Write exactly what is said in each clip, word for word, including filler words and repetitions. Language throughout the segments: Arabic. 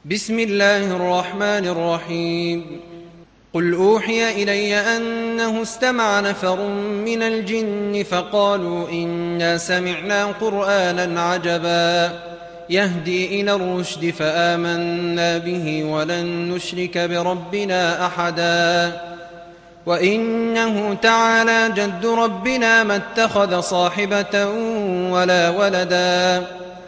بسم الله الرحمن الرحيم. قل أوحي إلي أنه استمع نفر من الجن فقالوا إنا سمعنا قرآنا عجبا يهدي إلى الرشد فآمنا به ولن نشرك بربنا أحدا وإنه تعالى جد ربنا ما اتخذ صاحبة ولا ولدا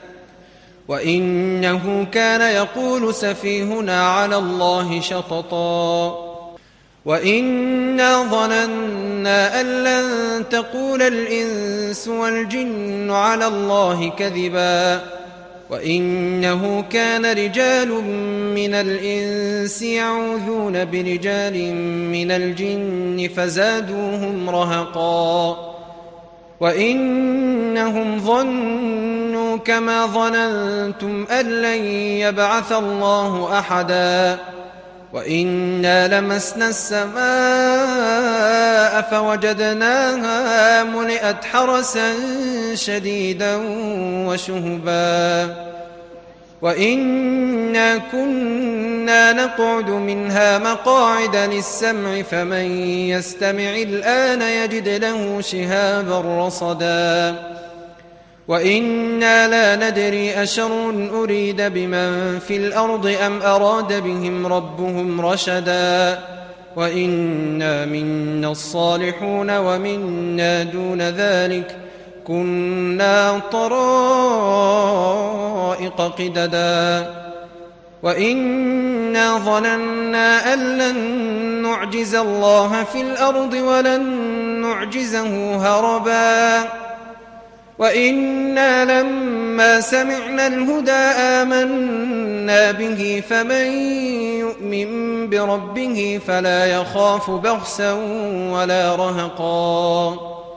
وإنه كان يقول سفيهنا على الله شططا وإنا ظننا أن لن تقول الإنس والجن على الله كذبا وإنه كان رجال من الإنس يعوذون برجال من الجن فزادوهم رهقا وإنهم ظنوا كما ظننتم أن لن يبعث الله أحدا وإنا لمسنا السماء فوجدناها ملئت حرسا شديدا وشهبا وإنا كنا نقعد منها مقاعد للسمع فمن يستمع الآن يجد له شهابا رصدا وإنا لا ندري أشر أريد بمن في الأرض أم أراد بهم ربهم رشدا وإنا منا الصالحون ومنا دون ذلك كنا طرائق قددا وإنا ظننا أن لن نعجز الله في الأرض ولن نعجزه هربا وإنا لما سمعنا الهدى آمنا به فمن يؤمن بربه فلا يخاف بخسا ولا رهقا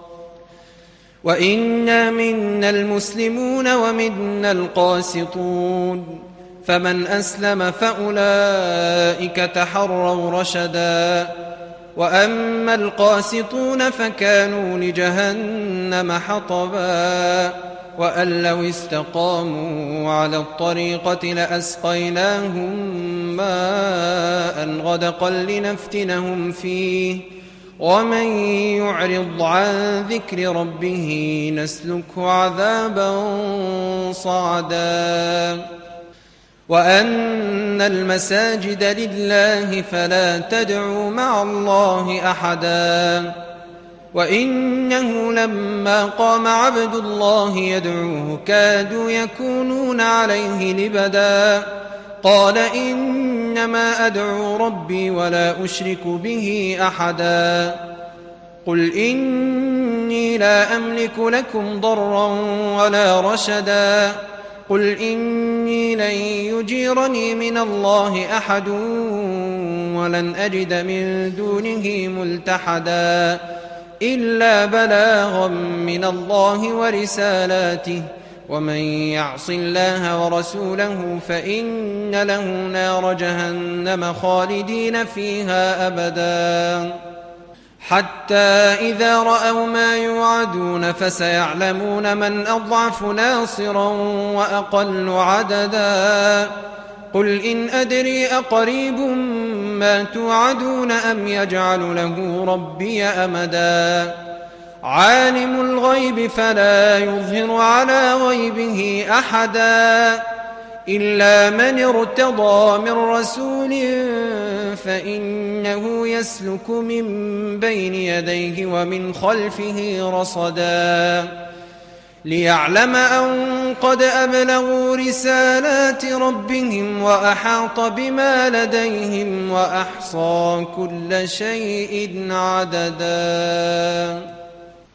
وإنا منا المسلمون ومنا القاسطون فمن أسلم فأولئك تحروا رشدا وأما القاسطون فكانوا لجهنم حطبا وأن لو استقاموا على الطريقة لأسقيناهم ماء غدقا لنفتنهم فيه ومن يعرض عن ذكر ربه نسلكه عذابا صعدا وأن المساجد لله فلا تدعوا مع الله أحدا وإنه لما قام عبد الله يدعوه كادوا يكونون عليه لبدا قال إنما أدعو ربي ولا أشرك به أحدا قل إني لا أملك لكم ضرا ولا رشدا قل إني لن يجيرني من الله أحد ولن أجد من دونه ملتحدا إلا بلاغا من الله ورسالاته ومن يعص الله ورسوله فإن له نار جهنم خالدين فيها أبدا حتى إذا رأوا ما يوعدون فسيعلمون من أضعف ناصرا وأقل عددا قل إن أدري أقريب ما توعدون أم يجعل له ربي أمدا عالم الغيب فلا يظهر على غيبه أحدا إلا من ارتضى من رسول فإنه يسلك من بين يديه ومن خلفه رصدا ليعلم أن قد أبلغوا رسالات ربهم وأحاط بما لديهم وأحصى كل شيء عددا.